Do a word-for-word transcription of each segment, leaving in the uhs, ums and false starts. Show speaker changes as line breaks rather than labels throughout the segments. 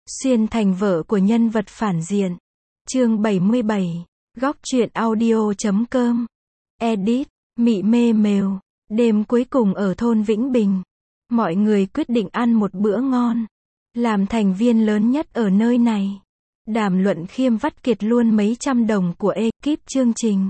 Xuyên thành vợ của nhân vật phản diện. Chương bảy mươi bảy. Góc truyện audio chấm com. Edit. Mị mê mều. Đêm cuối cùng ở thôn Vĩnh Bình. Mọi người quyết định ăn một bữa ngon. Làm thành viên lớn nhất ở nơi này. Đàm Luận Khiêm vắt kiệt luôn mấy trăm đồng của ekip chương trình.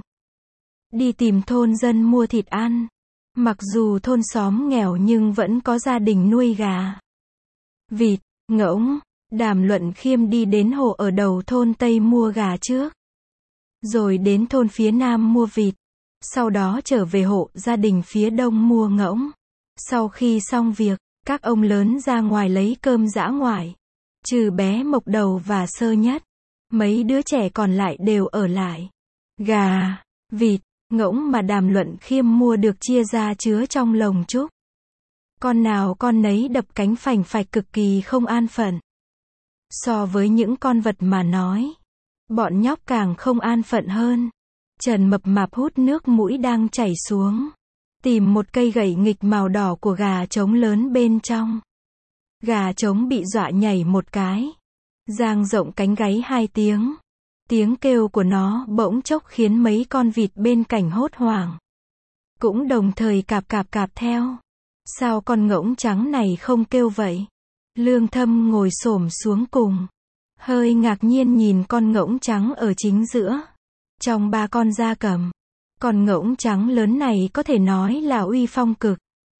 Đi tìm thôn dân mua thịt ăn. Mặc dù thôn xóm nghèo nhưng vẫn có gia đình nuôi gà, vịt, ngỗng. Đàm Luận Khiêm đi đến hộ ở đầu thôn Tây mua gà trước. Rồi đến thôn phía Nam mua vịt. Sau đó trở về hộ gia đình phía Đông mua ngỗng. Sau khi xong việc, các ông lớn ra ngoài lấy cơm dã ngoại. Trừ bé Mộc Đầu và Sơ Nhất. Mấy đứa trẻ còn lại đều ở lại. Gà, vịt, ngỗng mà Đàm Luận Khiêm mua được chia ra chứa trong lồng trúc. Con nào con nấy đập cánh phành phạch cực kỳ không an phận. So với những con vật mà nói, bọn nhóc càng không an phận hơn. Trần Mập Mạp hút nước mũi đang chảy xuống. Tìm một cây gậy nghịch màu đỏ của gà trống lớn bên trong. Gà trống bị dọa nhảy một cái. Dang rộng cánh gáy hai tiếng. Tiếng kêu của nó bỗng chốc khiến mấy con vịt bên cạnh hốt hoảng. Cũng đồng thời cạp cạp cạp theo. Sao con ngỗng trắng này không kêu vậy? Lương Thâm ngồi xổm xuống cùng. Hơi ngạc nhiên nhìn con ngỗng trắng ở chính giữa. Trong ba con gia cầm, con ngỗng trắng lớn này có thể nói là uy phong cực.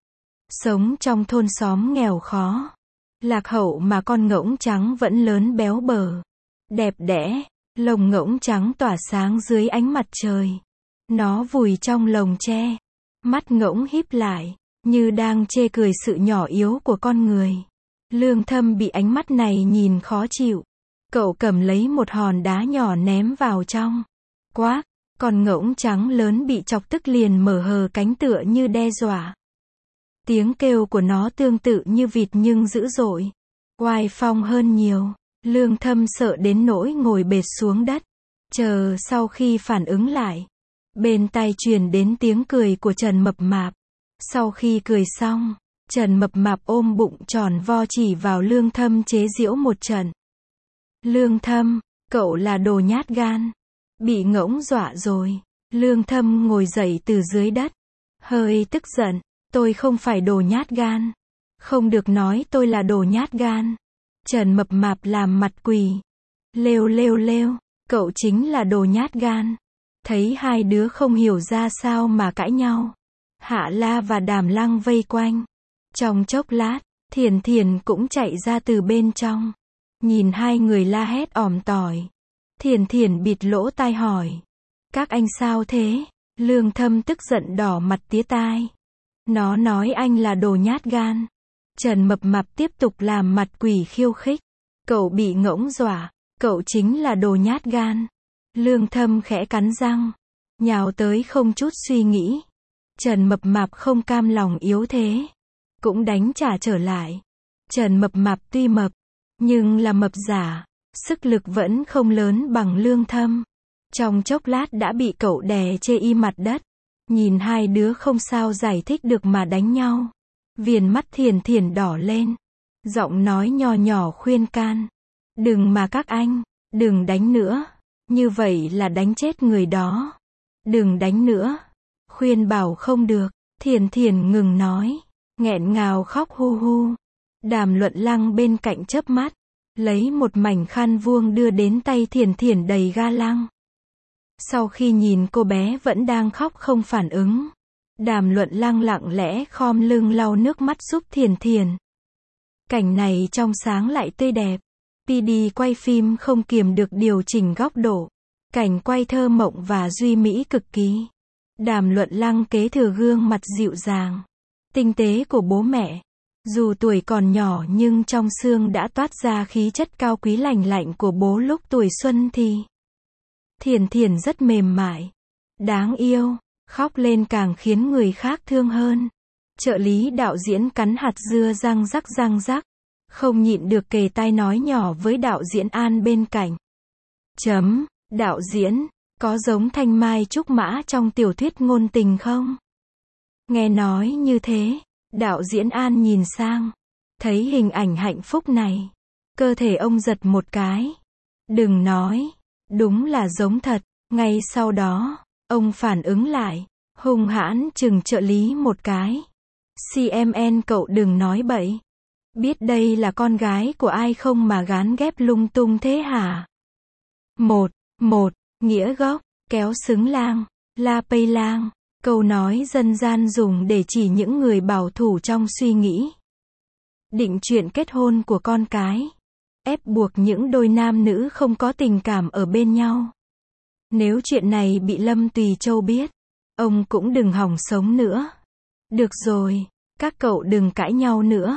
Sống trong thôn xóm nghèo khó, lạc hậu mà con ngỗng trắng vẫn lớn béo bở, đẹp đẽ, lồng ngỗng trắng tỏa sáng dưới ánh mặt trời. Nó vùi trong lồng tre, mắt ngỗng híp lại, như đang chê cười sự nhỏ yếu của con người. Lương Thâm bị ánh mắt này nhìn khó chịu. Cậu cầm lấy một hòn đá nhỏ ném vào trong. Quác, con ngỗng trắng lớn bị chọc tức liền mở hờ cánh tựa như đe dọa. Tiếng kêu của nó tương tự như vịt nhưng dữ dội, oai phong hơn nhiều. Lương Thâm sợ đến nỗi ngồi bệt xuống đất. Chờ sau khi phản ứng lại, bên tai truyền đến tiếng cười của Trần Mập Mạp. Sau khi cười xong, Trần Mập Mạp ôm bụng tròn vo chỉ vào Lương Thâm chế giễu một trận. Lương Thâm, cậu là đồ nhát gan. Bị ngỗng dọa rồi. Lương Thâm ngồi dậy từ dưới đất. Hơi tức giận. Tôi không phải đồ nhát gan. Không được nói tôi là đồ nhát gan. Trần Mập Mạp làm mặt quỳ. Lêu lêu lêu. Cậu chính là đồ nhát gan. Thấy hai đứa không hiểu ra sao mà cãi nhau. Hạ La và Đàm Lăng vây quanh. Trong chốc lát, Thiền Thiền cũng chạy ra từ bên trong. Nhìn hai người la hét ỏm tỏi. Thiền Thiền bịt lỗ tai hỏi. Các anh sao thế? Lương Thâm tức giận đỏ mặt tía tai. Nó nói anh là đồ nhát gan. Trần Mập Mạp tiếp tục làm mặt quỷ khiêu khích. Cậu bị ngỗng dọa. Cậu chính là đồ nhát gan. Lương Thâm khẽ cắn răng. Nhào tới không chút suy nghĩ. Trần Mập Mạp không cam lòng yếu thế. Cũng đánh trả trở lại. Trần Mập Mạp tuy mập, nhưng là mập giả. Sức lực vẫn không lớn bằng Lương Thâm. Trong chốc lát đã bị cậu đè chê y mặt đất. Nhìn hai đứa không sao giải thích được mà đánh nhau. Viền mắt Thiền Thiền đỏ lên. Giọng nói nhỏ nhỏ khuyên can. Đừng mà các anh, đừng đánh nữa. Như vậy là đánh chết người đó. Đừng đánh nữa. Khuyên bảo không được. Thiền Thiền ngừng nói. Nghẹn ngào khóc hu hu. Đàm Luận Lăng bên cạnh chớp mắt. Lấy một mảnh khăn vuông đưa đến tay Thiền Thiền đầy ga lăng. Sau khi nhìn cô bé vẫn đang khóc không phản ứng, Đàm Luận Lăng lặng lẽ khom lưng lau nước mắt giúp Thiền Thiền. Cảnh này trong sáng lại tươi đẹp. pê đê quay phim không kiềm được điều chỉnh góc độ. Cảnh quay thơ mộng và duy mỹ cực kỳ. Đàm Luận Lăng kế thừa gương mặt dịu dàng, tinh tế của bố mẹ. Dù tuổi còn nhỏ nhưng trong xương đã toát ra khí chất cao quý lành lạnh của bố lúc tuổi xuân thì. Thiền Thiền rất mềm mại, đáng yêu, khóc lên càng khiến người khác thương hơn. Trợ lý đạo diễn cắn hạt dưa răng rắc răng rắc, không nhịn được kề tai nói nhỏ với đạo diễn An bên cạnh. Chấm, đạo diễn, có giống Thanh Mai Trúc Mã trong tiểu thuyết ngôn tình không? Nghe nói như thế, đạo diễn An nhìn sang, thấy hình ảnh hạnh phúc này. Cơ thể ông giật một cái. Đừng nói. Đúng là giống thật. Ngay sau đó, ông phản ứng lại. Hung hãn chừng trợ lý một cái. xê em en cậu đừng nói bậy. Biết đây là con gái của ai không mà gán ghép lung tung thế hả? Một, một, nghĩa gốc, kéo xứng lang, la pây lang. Câu nói dân gian dùng để chỉ những người bảo thủ trong suy nghĩ. Định chuyện kết hôn của con cái. Ép buộc những đôi nam nữ không có tình cảm ở bên nhau. Nếu chuyện này bị Lâm Tùy Châu biết, ông cũng đừng hòng sống nữa. Được rồi, các cậu đừng cãi nhau nữa.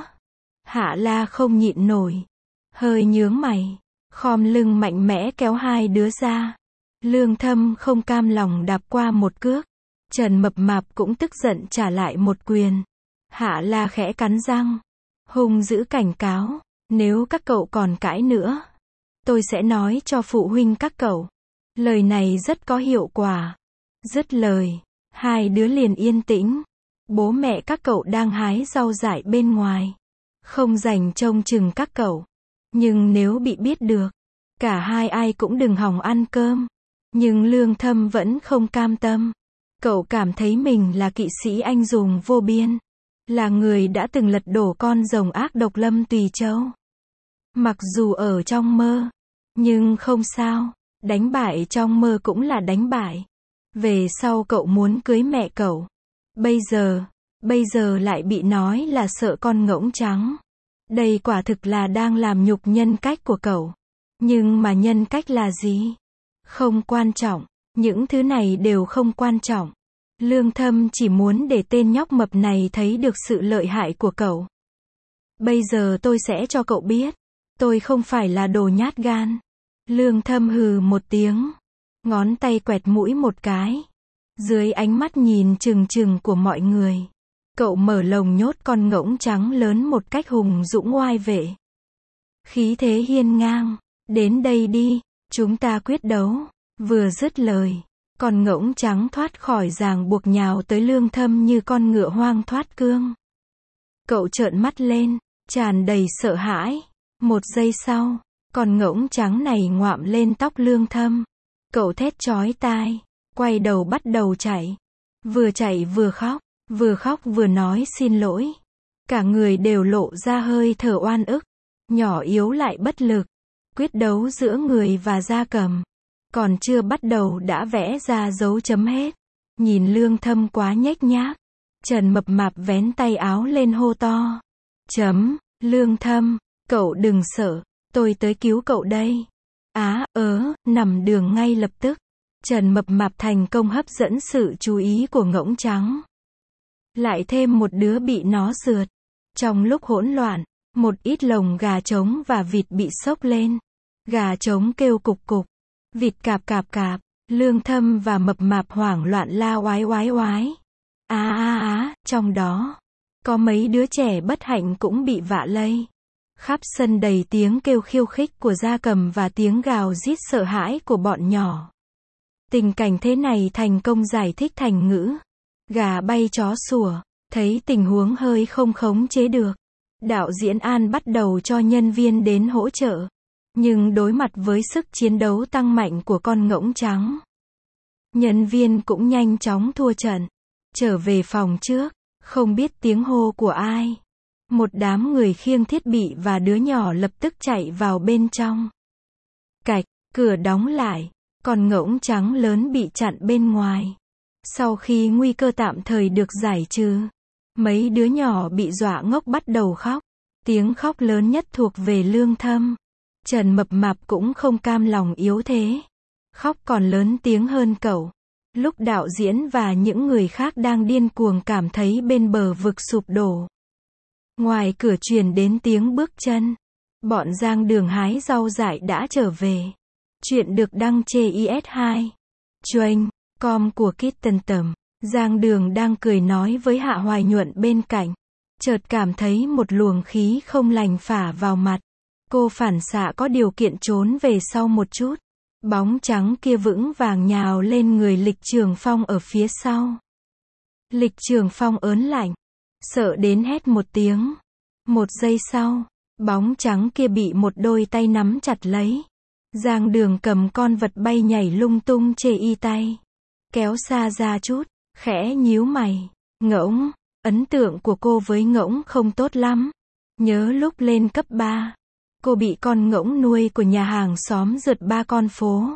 Hạ La không nhịn nổi. Hơi nhướng mày. Khom lưng mạnh mẽ kéo hai đứa ra. Lương Thâm không cam lòng đạp qua một cước. Trần Mập Mạp cũng tức giận trả lại một quyền. Hạ La khẽ cắn răng. Hung dữ cảnh cáo. Nếu các cậu còn cãi nữa, tôi sẽ nói cho phụ huynh các cậu. Lời này rất có hiệu quả. Dứt lời, hai đứa liền yên tĩnh. Bố mẹ các cậu đang hái rau dại bên ngoài. Không rảnh trông chừng các cậu. Nhưng nếu bị biết được, cả hai ai cũng đừng hòng ăn cơm. Nhưng Lương Thâm vẫn không cam tâm. Cậu cảm thấy mình là kỵ sĩ anh hùng vô biên. Là người đã từng lật đổ con rồng ác độc Lâm Tùy Châu. Mặc dù ở trong mơ, nhưng không sao, đánh bại trong mơ cũng là đánh bại. Về sau cậu muốn cưới mẹ cậu. Bây giờ, bây giờ lại bị nói là sợ con ngỗng trắng. Đây quả thực là đang làm nhục nhân cách của cậu. Nhưng mà nhân cách là gì? Không quan trọng, những thứ này đều không quan trọng. Lương Thâm chỉ muốn để tên nhóc mập này thấy được sự lợi hại của cậu. Bây giờ tôi sẽ cho cậu biết, tôi không phải là đồ nhát gan. Lương Thâm hừ một tiếng, ngón tay quẹt mũi một cái. Dưới ánh mắt nhìn chừng chừng của mọi người, cậu mở lồng nhốt con ngỗng trắng lớn một cách hùng dũng oai vệ. Khí thế hiên ngang, đến đây đi, chúng ta quyết đấu. Vừa dứt lời, con ngỗng trắng thoát khỏi ràng buộc nhào tới Lương Thâm như con ngựa hoang thoát cương. Cậu trợn mắt lên, tràn đầy sợ hãi. Một giây sau, con ngỗng trắng này ngoạm lên tóc Lương Thâm. Cậu thét chói tai, quay đầu bắt đầu chạy. Vừa chạy vừa khóc, vừa khóc vừa nói xin lỗi. Cả người đều lộ ra hơi thở oan ức, nhỏ yếu lại bất lực. Quyết đấu giữa người và gia cầm. Còn chưa bắt đầu đã vẽ ra dấu chấm hết. Nhìn Lương Thâm quá nhếch nhác. Trần Mập Mạp vén tay áo lên hô to. Chấm, Lương Thâm, cậu đừng sợ, tôi tới cứu cậu đây. Á, ớ, nằm đường ngay lập tức. Trần Mập Mạp thành công hấp dẫn sự chú ý của ngỗng trắng. Lại thêm một đứa bị nó rượt. Trong lúc hỗn loạn, một ít lồng gà trống và vịt bị xốc lên. Gà trống kêu cục cục. Vịt cạp cạp cạp. Lương Thâm và Mập Mạp hoảng loạn la oái oái oái. Á á á, trong đó, có mấy đứa trẻ bất hạnh cũng bị vạ lây. Khắp sân đầy tiếng kêu khiêu khích của gia cầm và tiếng gào rít sợ hãi của bọn nhỏ. Tình cảnh thế này thành công giải thích thành ngữ. Gà bay chó sủa. Thấy tình huống hơi không khống chế được, đạo diễn An bắt đầu cho nhân viên đến hỗ trợ. Nhưng đối mặt với sức chiến đấu tăng mạnh của con ngỗng trắng, nhân viên cũng nhanh chóng thua trận. Trở về phòng trước, không biết tiếng hô của ai. Một đám người khiêng thiết bị và đứa nhỏ lập tức chạy vào bên trong. Cạch, cửa đóng lại, con ngỗng trắng lớn bị chặn bên ngoài. Sau khi nguy cơ tạm thời được giải trừ, mấy đứa nhỏ bị dọa ngốc bắt đầu khóc. Tiếng khóc lớn nhất thuộc về Lương Thâm. Trần Mập Mạp cũng không cam lòng yếu thế. Khóc còn lớn tiếng hơn cậu. Lúc đạo diễn và những người khác đang điên cuồng cảm thấy bên bờ vực sụp đổ. Ngoài cửa truyền đến tiếng bước chân. Bọn Giang Đường hái rau dại đã trở về. Chuyện được đăng trên i ét hai. Chuyên, com của Kitten Tầm. Giang Đường đang cười nói với Hạ Hoài Nhuận bên cạnh. Chợt cảm thấy một luồng khí không lành phả vào mặt. Cô phản xạ có điều kiện trốn về sau một chút. Bóng trắng kia vững vàng nhào lên người Lịch Trường Phong ở phía sau. Lịch Trường Phong ớn lạnh, sợ đến hét một tiếng. Một giây sau, Bóng trắng kia bị một đôi tay nắm chặt lấy. Giang Đường cầm con vật bay nhảy lung tung chê y tay. Kéo xa ra chút, khẽ nhíu mày. Ngỗng, ấn tượng của cô với ngỗng không tốt lắm. Nhớ lúc lên cấp ba, cô bị con ngỗng nuôi của nhà hàng xóm rượt ba con phố.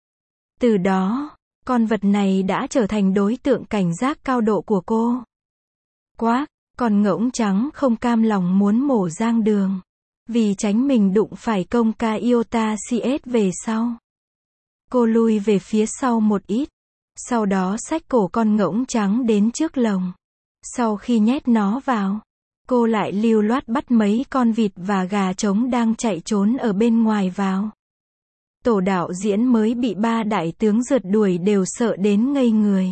Từ đó, con vật này đã trở thành đối tượng cảnh giác cao độ của cô. Quác, con ngỗng trắng không cam lòng muốn mổ Giang Đường. Vì tránh mình đụng phải công ca Iota xê ét về sau. Cô lui về phía sau một ít. Sau đó xách cổ con ngỗng trắng đến trước lồng. Sau khi nhét nó vào, cô lại lưu loát bắt mấy con vịt và gà trống đang chạy trốn ở bên ngoài vào. Tổ đạo diễn mới bị ba đại tướng rượt đuổi đều sợ đến ngây người.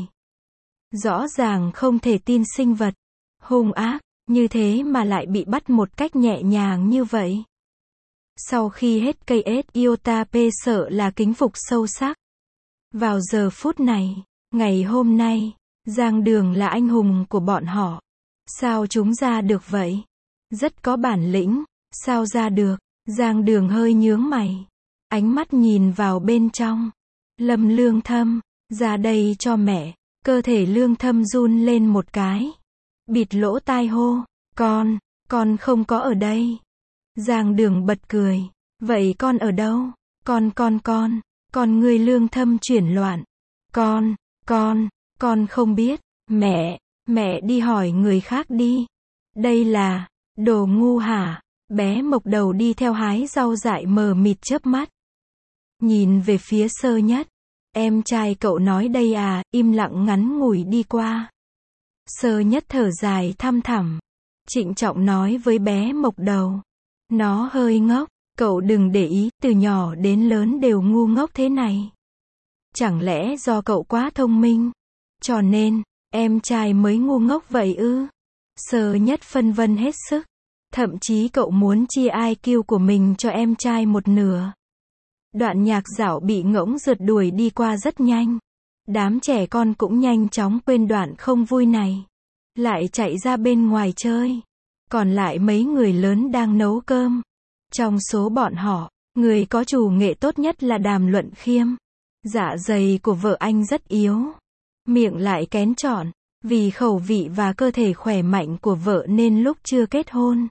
Rõ ràng không thể tin sinh vật hung ác như thế mà lại bị bắt một cách nhẹ nhàng như vậy. Sau khi hết cây ét Iota P sợ là kính phục sâu sắc. Vào giờ phút này, ngày hôm nay, Giang Đường là anh hùng của bọn họ. Sao chúng ra được vậy? Rất có bản lĩnh, sao ra được? Giang Đường hơi nhướng mày. Ánh mắt nhìn vào bên trong. Lâm Lương Thâm, ra đây cho mẹ. Cơ thể Lương Thâm run lên một cái. Bịt lỗ tai hô, con, con không có ở đây. Giang Đường bật cười, vậy con ở đâu? Con con con, con người Lương Thâm chuyển loạn. Con, con, con không biết, mẹ, mẹ đi hỏi người khác đi. Đây là, đồ ngu hả? Bé Mộc Đầu đi theo hái rau dại mờ mịt chớp mắt. Nhìn về phía Sơ Nhất, em trai cậu nói đây à, im lặng ngắn ngủi đi qua. Sơ Nhất thở dài thăm thẳm, trịnh trọng nói với bé Mộc Đầu. Nó hơi ngốc, cậu đừng để ý, từ nhỏ đến lớn đều ngu ngốc thế này. Chẳng lẽ do cậu quá thông minh, cho nên, em trai mới ngu ngốc vậy ư? Sơ Nhất phân vân hết sức, thậm chí cậu muốn chia i kiu của mình cho em trai một nửa. Đoạn Nhạc Dạo bị ngỗng rượt đuổi đi qua rất nhanh. Đám trẻ con cũng nhanh chóng quên đoạn không vui này. Lại chạy ra bên ngoài chơi. Còn lại mấy người lớn đang nấu cơm. Trong số bọn họ, người có chủ nghệ tốt nhất là Đàm Luận Khiêm. Dạ dày của vợ anh rất yếu. Miệng lại kén chọn. Vì khẩu vị và cơ thể khỏe mạnh của vợ nên lúc chưa kết hôn,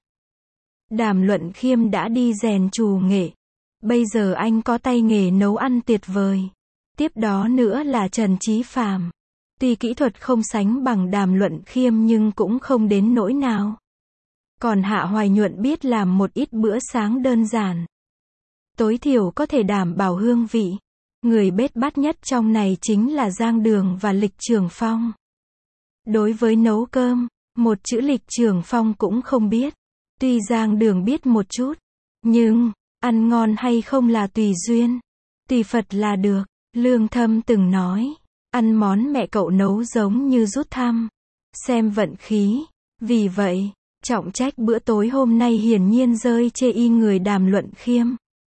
Đàm Luận Khiêm đã đi rèn chủ nghệ. Bây giờ anh có tay nghề nấu ăn tuyệt vời. Tiếp đó nữa là Trần Chí Phàm. Tuy kỹ thuật không sánh bằng Đàm Luận Khiêm nhưng cũng không đến nỗi nào. Còn Hạ Hoài Nhuận biết làm một ít bữa sáng đơn giản. Tối thiểu có thể đảm bảo hương vị. Người bết bát nhất trong này chính là Giang Đường và Lịch Trường Phong. Đối với nấu cơm, một chữ Lịch Trường Phong cũng không biết. Tuy Giang Đường biết một chút, nhưng ăn ngon hay không là tùy duyên, tùy Phật là được. Lương Thâm từng nói, ăn món mẹ cậu nấu giống như rút thăm, xem vận khí. Vì vậy, trọng trách bữa tối hôm nay hiển nhiên rơi chê y người Đàm Luận Khiêm.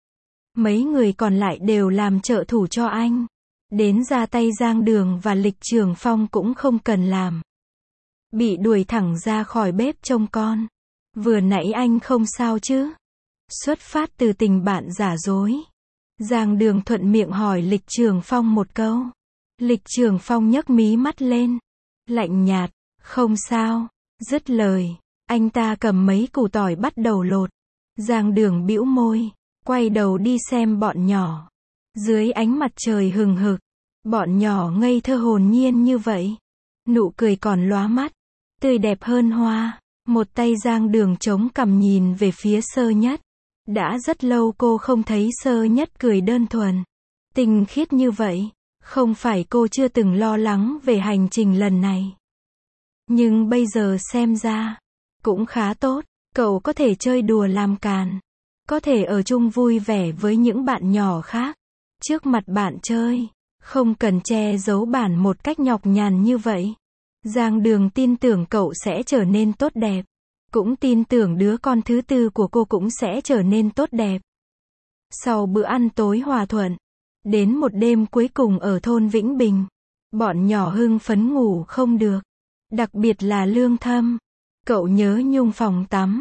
Mấy người còn lại đều làm trợ thủ cho anh. Đến ra tay Giang Đường và Lịch Trường Phong cũng không cần làm. Bị đuổi thẳng ra khỏi bếp trông con. Vừa nãy anh không sao chứ? Xuất phát từ tình bạn giả dối, Giang Đường thuận miệng hỏi Lịch Trường Phong một câu. Lịch Trường Phong nhấc mí mắt lên, lạnh nhạt, không sao. Dứt lời, anh ta cầm mấy củ tỏi bắt đầu lột. Giang Đường bĩu môi, quay đầu đi xem bọn nhỏ. Dưới ánh mặt trời hừng hực, bọn nhỏ ngây thơ hồn nhiên như vậy. Nụ cười còn lóa mắt, tươi đẹp hơn hoa. Một tay Giang Đường chống cằm nhìn về phía Sơ Nhất. Đã rất lâu cô không thấy Sơ Nhất cười đơn thuần, tinh khiết như vậy. Không phải cô chưa từng lo lắng về hành trình lần này. Nhưng bây giờ xem ra, cũng khá tốt. Cậu có thể chơi đùa làm càn. Có thể ở chung vui vẻ với những bạn nhỏ khác. Trước mặt bạn chơi. Không cần che giấu bản một cách nhọc nhằn như vậy. Giang Đường tin tưởng cậu sẽ trở nên tốt đẹp. Cũng tin tưởng đứa con thứ tư của cô cũng sẽ trở nên tốt đẹp. Sau bữa ăn tối hòa thuận, đến một đêm cuối cùng ở thôn Vĩnh Bình, bọn nhỏ hưng phấn ngủ không được. Đặc biệt là Lương Thâm. Cậu nhớ nhung phòng tắm.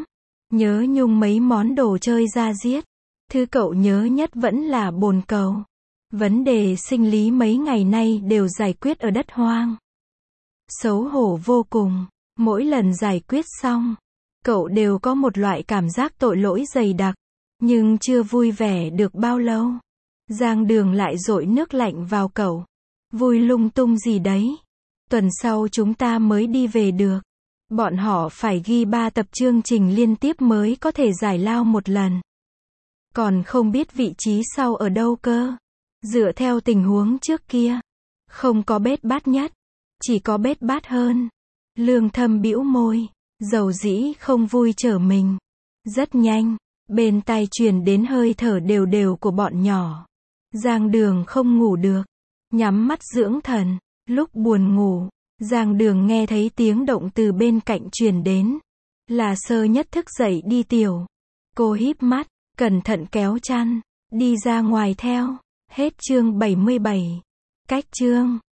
Nhớ nhung mấy món đồ chơi da diết. Thứ cậu nhớ nhất vẫn là bồn cầu. Vấn đề sinh lý mấy ngày nay đều giải quyết ở đất hoang. Xấu hổ vô cùng. Mỗi lần giải quyết xong, cậu đều có một loại cảm giác tội lỗi dày đặc. Nhưng chưa vui vẻ được bao lâu, Giang Đường lại dội nước lạnh vào cậu. Vui lung tung gì đấy. Tuần sau chúng ta mới đi về được. Bọn họ phải ghi ba tập chương trình liên tiếp mới có thể giải lao một lần. Còn không biết vị trí sau ở đâu cơ. Dựa theo tình huống trước kia, không có bết bát nhất, chỉ có bết bát hơn. Lương Thâm bĩu môi, dầu dĩ không vui trở mình. Rất nhanh, bên tai truyền đến hơi thở đều đều của bọn nhỏ. Giang Đường không ngủ được, nhắm mắt dưỡng thần. Lúc buồn ngủ, Giang Đường nghe thấy tiếng động từ bên cạnh truyền đến. Là Sơ Nhất thức dậy đi tiểu. Cô híp mắt, cẩn thận kéo chăn, đi ra ngoài theo. Hết chương bảy mươi bảy. Cách chương